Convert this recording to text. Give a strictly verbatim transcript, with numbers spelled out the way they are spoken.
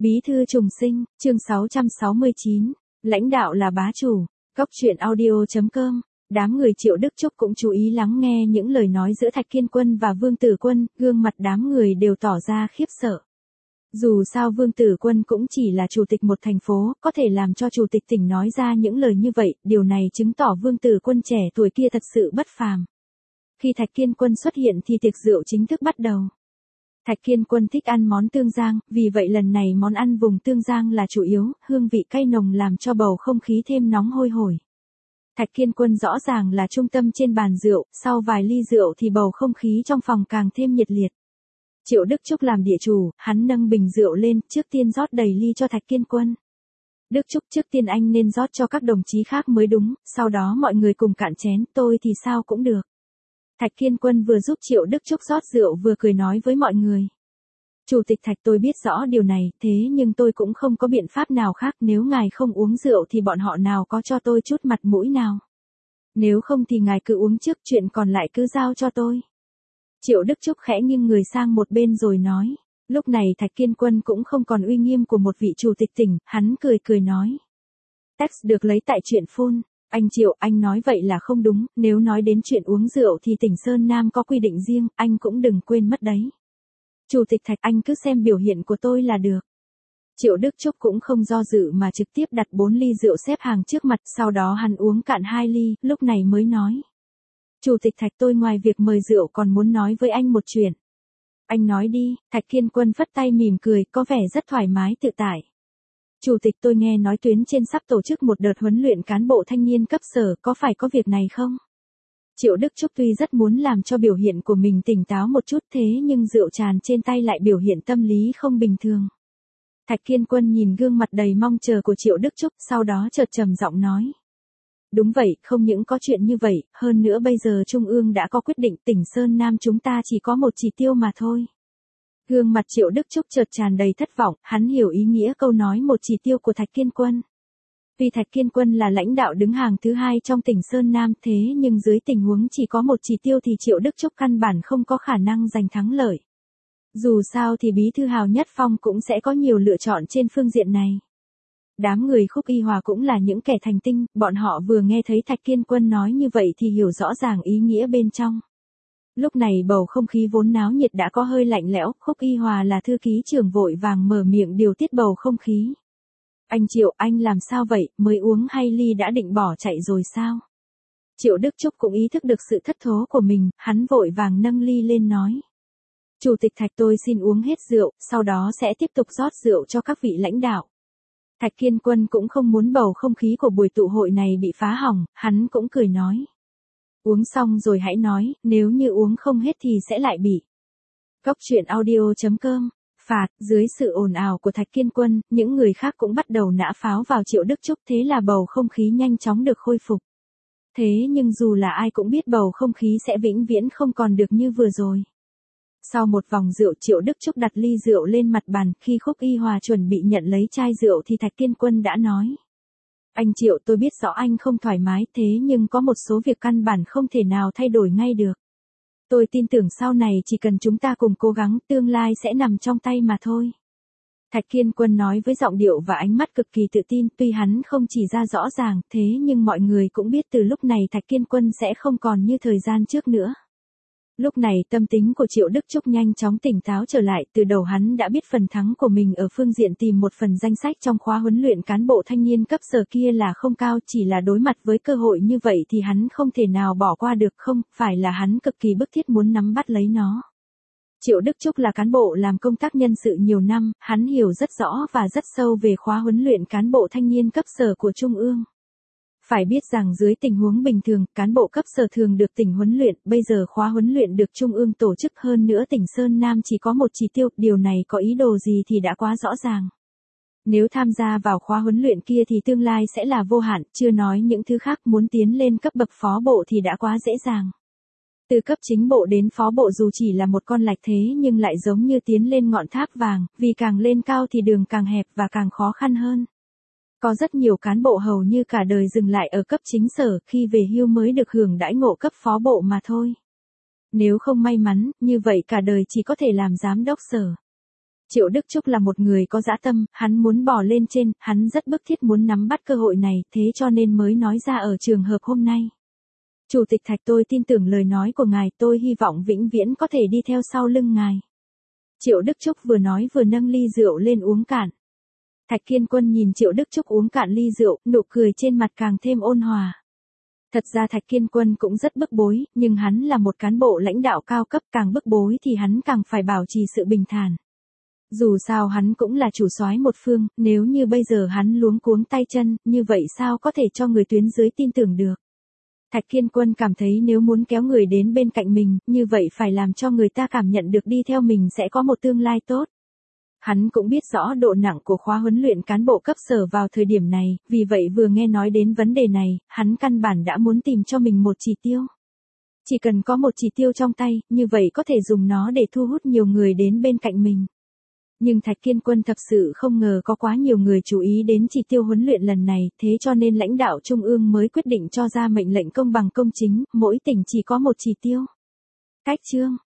Bí thư trùng sinh, chương sáu trăm sáu mươi chín, lãnh đạo là bá chủ, Cốc truyện audio chấm com. Đám người Triệu Đức Chúc cũng chú ý lắng nghe những lời nói giữa Thạch Kiên Quân và Vương Tử Quân, gương mặt đám người đều tỏ ra khiếp sợ. Dù sao Vương Tử Quân cũng chỉ là chủ tịch một thành phố, có thể làm cho chủ tịch tỉnh nói ra những lời như vậy, điều này chứng tỏ Vương Tử Quân trẻ tuổi kia thật sự bất phàm. Khi Thạch Kiên Quân xuất hiện thì tiệc rượu chính thức bắt đầu. Thạch Kiên Quân thích ăn món tương giang, vì vậy lần này món ăn vùng tương giang là chủ yếu, hương vị cay nồng làm cho bầu không khí thêm nóng hôi hổi. Thạch Kiên Quân rõ ràng là trung tâm trên bàn rượu, sau vài ly rượu thì bầu không khí trong phòng càng thêm nhiệt liệt. Triệu Đức Chúc làm địa chủ, hắn nâng bình rượu lên, trước tiên rót đầy ly cho Thạch Kiên Quân. Đức Chúc, trước tiên anh nên rót cho các đồng chí khác mới đúng, sau đó mọi người cùng cạn chén, tôi thì sao cũng được. Thạch Kiên Quân vừa giúp Triệu Đức Chúc rót rượu vừa cười nói với mọi người. Chủ tịch Thạch, tôi biết rõ điều này, thế nhưng tôi cũng không có biện pháp nào khác, nếu ngài không uống rượu thì bọn họ nào có cho tôi chút mặt mũi nào. Nếu không thì ngài cứ uống trước, chuyện còn lại cứ giao cho tôi. Triệu Đức Chúc khẽ nghiêng người sang một bên rồi nói. Lúc này Thạch Kiên Quân cũng không còn uy nghiêm của một vị chủ tịch tỉnh, hắn cười cười nói. Text được lấy tại truyện phone. Anh Triệu, anh nói vậy là không đúng, nếu nói đến chuyện uống rượu thì tỉnh Sơn Nam có quy định riêng, anh cũng đừng quên mất đấy. Chủ tịch Thạch, anh cứ xem biểu hiện của tôi là được. Triệu Đức Chúc cũng không do dự mà trực tiếp đặt bốn ly rượu xếp hàng trước mặt, sau đó hắn uống cạn hai ly, lúc này mới nói. Chủ tịch Thạch, tôi ngoài việc mời rượu còn muốn nói với anh một chuyện. Anh nói đi. Thạch Kiên Quân phất tay mỉm cười, có vẻ rất thoải mái tự tại. Chủ tịch, tôi nghe nói Tuyến trên sắp tổ chức một đợt huấn luyện cán bộ thanh niên cấp sở, có phải có việc này không? Triệu Đức Chúc tuy rất muốn làm cho biểu hiện của mình tỉnh táo một chút, thế nhưng rượu tràn trên tay lại biểu hiện tâm lý không bình thường. Thạch Kiên Quân nhìn gương mặt đầy mong chờ của Triệu Đức Chúc, sau đó chợt trầm giọng nói. Đúng vậy, không những có chuyện như vậy, hơn nữa bây giờ Trung ương đã có quyết định, tỉnh Sơn Nam chúng ta chỉ có một chỉ tiêu mà thôi. Gương mặt Triệu Đức Chúc chợt tràn đầy thất vọng, hắn hiểu ý nghĩa câu nói một chỉ tiêu của Thạch Kiên Quân. Vì Thạch Kiên Quân là lãnh đạo đứng hàng thứ hai trong tỉnh Sơn Nam, thế nhưng dưới tình huống chỉ có một chỉ tiêu thì Triệu Đức Chúc căn bản không có khả năng giành thắng lợi. Dù sao thì bí thư Hào Nhất Phong cũng sẽ có nhiều lựa chọn trên phương diện này. Đám người Khúc Y Hòa cũng là những kẻ thành tinh, bọn họ vừa nghe thấy Thạch Kiên Quân nói như vậy thì hiểu rõ ràng ý nghĩa bên trong. Lúc này bầu không khí vốn náo nhiệt đã có hơi lạnh lẽo, Khúc Y Hòa là thư ký trưởng vội vàng mở miệng điều tiết bầu không khí. Anh Triệu, anh làm sao vậy, mới uống hai ly đã định bỏ chạy rồi sao? Triệu Đức Chúc cũng ý thức được sự thất thố của mình, hắn vội vàng nâng ly lên nói. Chủ tịch Thạch, tôi xin uống hết rượu, sau đó sẽ tiếp tục rót rượu cho các vị lãnh đạo. Thạch Kiên Quân cũng không muốn bầu không khí của buổi tụ hội này bị phá hỏng, hắn cũng cười nói. Uống xong rồi hãy nói, nếu như uống không hết thì sẽ lại bị. Cốc truyện audio chấm com. Phạt, dưới sự ồn ào của Thạch Kiên Quân, những người khác cũng bắt đầu nã pháo vào Triệu Đức Chúc, thế là bầu không khí nhanh chóng được khôi phục. Thế nhưng dù là ai cũng biết bầu không khí sẽ vĩnh viễn không còn được như vừa rồi. Sau một vòng rượu, Triệu Đức Chúc đặt ly rượu lên mặt bàn, khi Khúc Y Hòa chuẩn bị nhận lấy chai rượu thì Thạch Kiên Quân đã nói. Anh Triệu, tôi biết rõ anh không thoải mái, thế nhưng có một số việc căn bản không thể nào thay đổi ngay được. Tôi tin tưởng sau này chỉ cần chúng ta cùng cố gắng, tương lai sẽ nằm trong tay mà thôi. Thạch Kiên Quân nói với giọng điệu và ánh mắt cực kỳ tự tin, tuy hắn không chỉ ra rõ ràng, thế nhưng mọi người cũng biết từ lúc này Thạch Kiên Quân sẽ không còn như thời gian trước nữa. Lúc này tâm tính của Triệu Đức Chúc nhanh chóng tỉnh táo trở lại, từ đầu hắn đã biết phần thắng của mình ở phương diện tìm một phần danh sách trong khóa huấn luyện cán bộ thanh niên cấp sở kia là không cao, chỉ là đối mặt với cơ hội như vậy thì hắn không thể nào bỏ qua được, không phải là hắn cực kỳ bức thiết muốn nắm bắt lấy nó. Triệu Đức Chúc là cán bộ làm công tác nhân sự nhiều năm, hắn hiểu rất rõ và rất sâu về khóa huấn luyện cán bộ thanh niên cấp sở của Trung ương. Phải biết rằng dưới tình huống bình thường, cán bộ cấp sở thường được tỉnh huấn luyện, bây giờ khóa huấn luyện được Trung ương tổ chức, hơn nữa tỉnh Sơn Nam chỉ có một chỉ tiêu, điều này có ý đồ gì thì đã quá rõ ràng. Nếu tham gia vào khóa huấn luyện kia thì tương lai sẽ là vô hạn, chưa nói những thứ khác, muốn tiến lên cấp bậc phó bộ thì đã quá dễ dàng. Từ cấp chính bộ đến phó bộ dù chỉ là một con lạch thế nhưng lại giống như tiến lên ngọn tháp vàng, vì càng lên cao thì đường càng hẹp và càng khó khăn hơn. Có rất nhiều cán bộ hầu như cả đời dừng lại ở cấp chính sở, khi về hưu mới được hưởng đãi ngộ cấp phó bộ mà thôi. Nếu không may mắn, như vậy cả đời chỉ có thể làm giám đốc sở. Triệu Đức Chúc là một người có dã tâm, hắn muốn bò lên trên, hắn rất bức thiết muốn nắm bắt cơ hội này, thế cho nên mới nói ra ở trường hợp hôm nay. Chủ tịch Thạch, tôi tin tưởng lời nói của ngài, tôi hy vọng vĩnh viễn có thể đi theo sau lưng ngài. Triệu Đức Chúc vừa nói vừa nâng ly rượu lên uống cạn. Thạch Kiên Quân nhìn Triệu Đức Chúc uống cạn ly rượu, nụ cười trên mặt càng thêm ôn hòa. Thật ra Thạch Kiên Quân cũng rất bức bối, nhưng hắn là một cán bộ lãnh đạo cao cấp, càng bức bối thì hắn càng phải bảo trì sự bình thản. Dù sao hắn cũng là chủ soái một phương, nếu như bây giờ hắn luống cuống tay chân, như vậy sao có thể cho người tuyến dưới tin tưởng được. Thạch Kiên Quân cảm thấy nếu muốn kéo người đến bên cạnh mình, như vậy phải làm cho người ta cảm nhận được đi theo mình sẽ có một tương lai tốt. Hắn cũng biết rõ độ nặng của khóa huấn luyện cán bộ cấp sở vào thời điểm này, vì vậy vừa nghe nói đến vấn đề này, hắn căn bản đã muốn tìm cho mình một chỉ tiêu. Chỉ cần có một chỉ tiêu trong tay, như vậy có thể dùng nó để thu hút nhiều người đến bên cạnh mình. Nhưng Thạch Kiên Quân thật sự không ngờ có quá nhiều người chú ý đến chỉ tiêu huấn luyện lần này, thế cho nên lãnh đạo Trung ương mới quyết định cho ra mệnh lệnh công bằng công chính, mỗi tỉnh chỉ có một chỉ tiêu. Cách chương